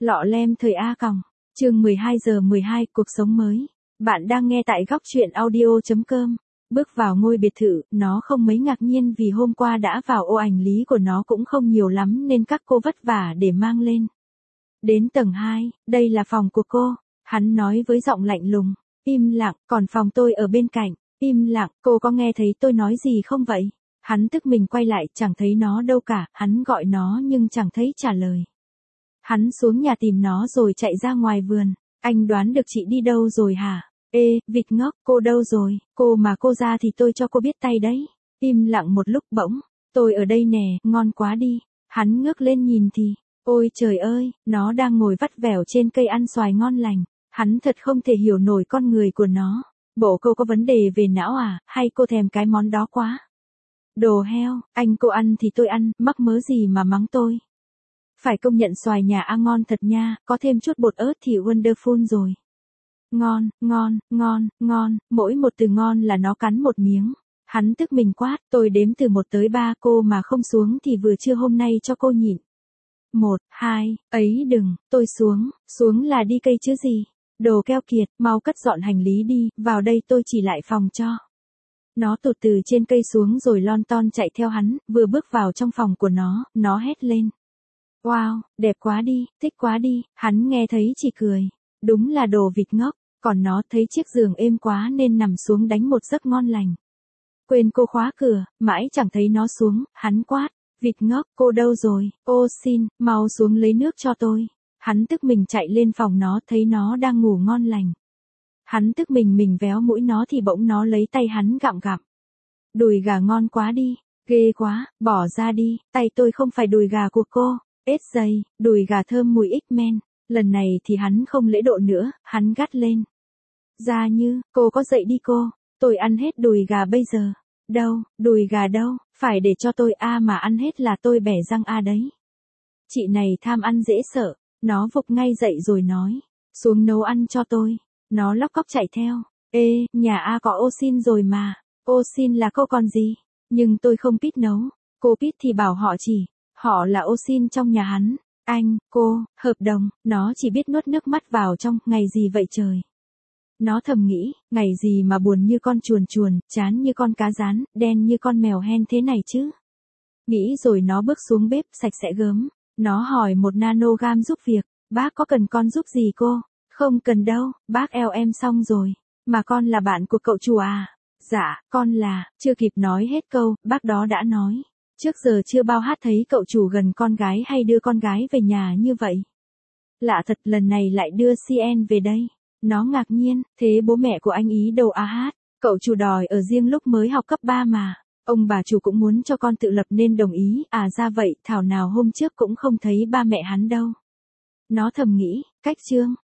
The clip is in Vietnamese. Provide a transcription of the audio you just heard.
Lọ lem thời A còng, chương 12:12 cuộc sống mới. Bạn đang nghe tại góc truyện audio.com. Bước vào ngôi biệt thự, nó không mấy ngạc nhiên vì hôm qua đã vào ô hành lý của nó cũng không nhiều lắm nên các cô vất vả để mang lên. Đến tầng 2, đây là phòng của cô, hắn nói với giọng lạnh lùng. Im lặng, còn phòng tôi ở bên cạnh. Im lặng, cô có nghe thấy tôi nói gì không vậy? Hắn tức mình quay lại, chẳng thấy nó đâu cả, hắn gọi nó nhưng chẳng thấy trả lời. Hắn xuống nhà tìm nó rồi chạy ra ngoài vườn. Anh đoán được chị đi đâu rồi hả? Ê, vịt ngốc, cô đâu rồi? Cô mà cô ra thì tôi cho cô biết tay đấy. Im lặng một lúc bỗng. Tôi ở đây nè, ngon quá đi. Hắn ngước lên nhìn thì, ôi trời ơi, nó đang ngồi vắt vẻo trên cây ăn xoài ngon lành. Hắn thật không thể hiểu nổi con người của nó. Bộ cô có vấn đề về não à, hay cô thèm cái món đó quá? Đồ heo, anh cô ăn thì tôi ăn, mắc mớ gì mà mắng tôi. Phải công nhận xoài nhà A ngon thật nha, có thêm chút bột ớt thì wonderful rồi. Ngon, ngon, ngon, ngon, mỗi một từ ngon là nó cắn một miếng. Hắn tức mình quát, tôi đếm từ 1 tới 3 cô mà không xuống thì vừa trưa hôm nay cho cô nhịn. 1, 2, ấy đừng, tôi xuống là đi cây chứ gì. Đồ keo kiệt, mau cất dọn hành lý đi, vào đây tôi chỉ lại phòng cho. Nó tụt từ trên cây xuống rồi lon ton chạy theo hắn, vừa bước vào trong phòng của nó hét lên. Wow, đẹp quá đi, thích quá đi, hắn nghe thấy chỉ cười. Đúng là đồ vịt ngốc, còn nó thấy chiếc giường êm quá nên nằm xuống đánh một giấc ngon lành. Quên cô khóa cửa, mãi chẳng thấy nó xuống, hắn quát. Vịt ngốc, cô đâu rồi? Ô xin, mau xuống lấy nước cho tôi. Hắn tức mình chạy lên phòng nó thấy nó đang ngủ ngon lành. Hắn tức mình véo mũi nó thì bỗng nó lấy tay hắn gặm gặm. Đùi gà ngon quá đi, ghê quá, bỏ ra đi, tay tôi không phải đùi gà của cô. Ết dây, đùi gà thơm mùi X-men. Lần này thì hắn không lễ độ nữa, hắn gắt lên. Ra Như, cô có dậy đi cô, tôi ăn hết đùi gà bây giờ. Đâu, đùi gà đâu, phải để cho tôi mà ăn hết là tôi bẻ răng đấy. Chị này tham ăn dễ sợ, nó vụt ngay dậy rồi nói. Xuống nấu ăn cho tôi, nó lóc cóc chạy theo. Ê, nhà A có ô xin rồi mà, ô xin là cô còn gì, nhưng tôi không biết nấu, cô biết thì bảo họ chỉ. Họ là ô xin trong nhà hắn. Anh, cô, hợp đồng, nó chỉ biết nuốt nước mắt vào trong, ngày gì vậy trời. Nó thầm nghĩ, ngày gì mà buồn như con chuồn chuồn, chán như con cá rán, đen như con mèo hen thế này chứ. Nghĩ rồi nó bước xuống bếp sạch sẽ gớm. Nó hỏi một nanogam giúp việc, bác có cần con giúp gì cô? Không cần đâu, bác eo em xong rồi. Mà con là bạn của cậu chủ à? Dạ, con là, chưa kịp nói hết câu, bác đó đã nói. Trước giờ chưa bao hát thấy cậu chủ gần con gái hay đưa con gái về nhà như vậy. Lạ thật, lần này lại đưa CN về đây. Nó ngạc nhiên, thế bố mẹ của anh ý đâu hát? Cậu chủ đòi ở riêng lúc mới học cấp 3 mà. Ông bà chủ cũng muốn cho con tự lập nên đồng ý. Ra vậy, thảo nào hôm trước cũng không thấy ba mẹ hắn đâu. Nó thầm nghĩ, cách chương,